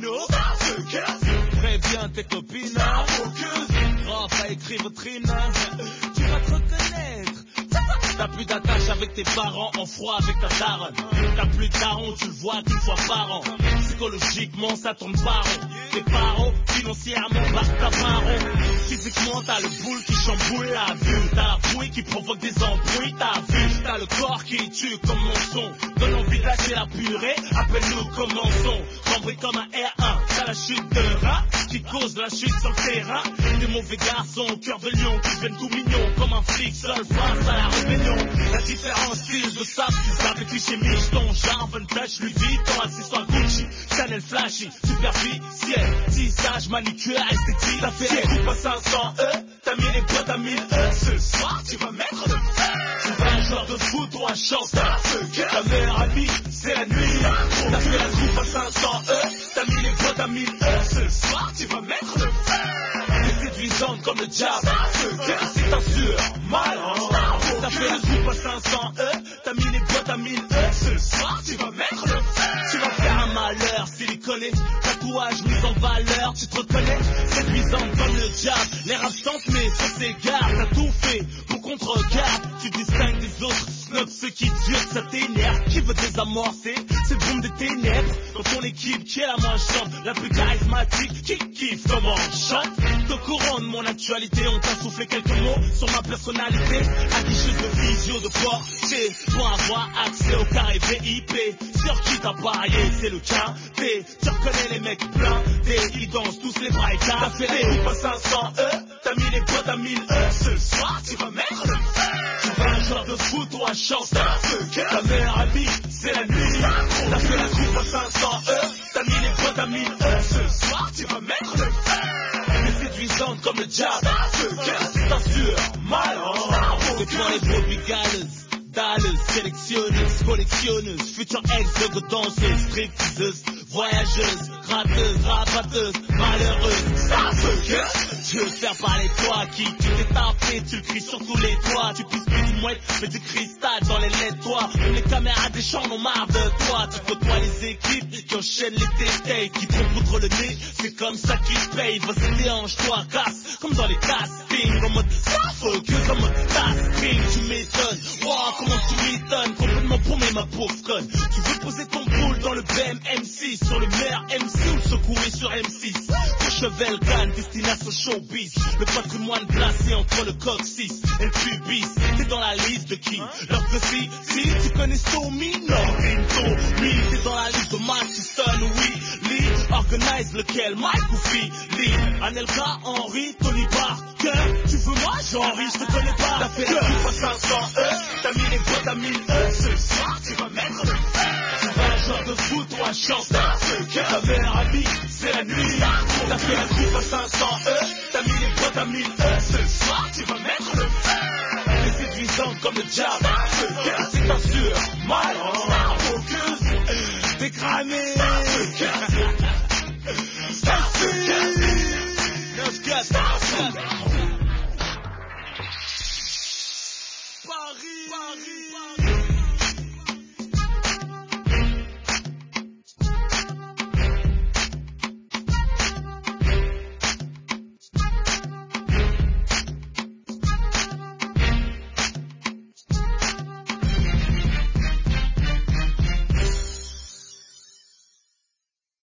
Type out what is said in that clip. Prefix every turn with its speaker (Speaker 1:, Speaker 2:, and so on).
Speaker 1: stylo, préviens tes copines, Raph a écrit votre hymne, tu vas te reconnaître. T'as plus d'attache avec tes parents, en froid avec ta daronne. T'as plus de daron, tu le vois qu'une fois par an. Psychologiquement, ça tourne par rond. Tes parents, financièrement, barrent ta parent. Physiquement, t'as le boule qui chamboule la vue. T'as la bouille qui provoque des embrouilles, t'as vu. T'as le corps qui tue comme mon son. Donne envie de lâcher la purée, appelle-nous commençons. Cambré comme un R1, t'as la chute de rat qui cause la chute sur le terrain. Des mauvais garçons, cœur de lion qui deviennent tout mignons. Comme un flic seul face à la rébellion. La différence style de sable, tu savais cliché micheton, genre vintage, Louis Vuitton, accessoire Gucci, Chanel flashy, superficiel, tissage, manicure, esthétique. T'as fait les coupes à 500 t'as mis les boîtes à 1000 ce soir tu vas mettre le feu. Tu vas un joueur de foot ou un chanteur, ta meilleure amie, c'est la nuit. T'as fait la coupe à 500 t'as mis les boîtes à 1000 ce soir tu vas mettre le feu. T'es séduisante comme le diable, c'est un sûr malin. T'as fait la coupe à 500 t'as mis les boîtes à 1000 ce soir tu vas mettre le feu. Tu vas faire un malheur siliconé, tatouage mis en valeur, tu te reconnais, séduisante comme le diable. L'air absente mais sur ses gardes, t'as tout fait pour qu'on te regarde. Tu distingues des autres, snob ceux qui durent, ça t'énerve. Qui veut désamorcer cette bombe des ténèbres? Dans ton équipe, qui est la moins chante, la plus charismatique, qui kiffe comment on chante? Te courant de mon actualité, on t'a soufflé quelques mots sur ma personnalité. Aguicheuse de physio, de Porsche, pour avoir accès au carré VIP. Sur qui t'as parié, c'est le cas. Tu reconnais les mecs blindés, ils dansent tous les bras écartés. T'as fait les coupes à 500 t'as mis les boîtes à 1000 ce soir tu vas mettre le feu. Tu vas un joueur de foot ou un chanteur, ta meilleure amie, c'est la nuit. T'as fait la coupe à 500 t'as mis les boîtes à 1000 ce soir tu vas mettre le feu. T'es séduisante comme le diable, c'est un sûr malin. C'est pour les brebis galeuses, dalleuses, sélectionneuses, collectionneuses, futures ex-de danseuses, stripteaseuses, voyageuses, gratteuses, rabatteuses, malheureuses. Tu veux faire parler toi qui tu t'es tapé, tu le cries sur tous les toits. Tu pisses plus d'une mouette mais du cristal dans les leds toi. Même les caméras des champs n'ont marre de toi. Tu côtoies les équipes qui enchaînent les détails, qui tombent contre le nez, c'est comme ça qu'ils se payent. Vas-y déhanche-toi, casse, comme dans les castings. En mode focus, en mode tasking. Tu m'étonnes, wow comment tu m'étonnes. Complètement paumé ma pauvre conne. Tu veux poser ton boule dans le BM M6, sur le meilleur MC ou le secourir sur M6. Chevel Cannes, destination showbiz. Le patrimoine placé entre le coccyx et le pubis. T'es dans la liste de qui? Leur que si tu connais Somi, non, Tommy. T'es dans la liste de Manchester, oui. Lee, organise lequel? Mike ou Philly? Anelka, Henry, Tony Parker. Tu veux moi, Jean-Henri, je te connais pas. T'as fait la coupe à 500 t'as mis les boîtes à 1000 ce soir tu vas mettre le feu. Tu vas un joueur de foot ou un chanteur, ta meilleure amie,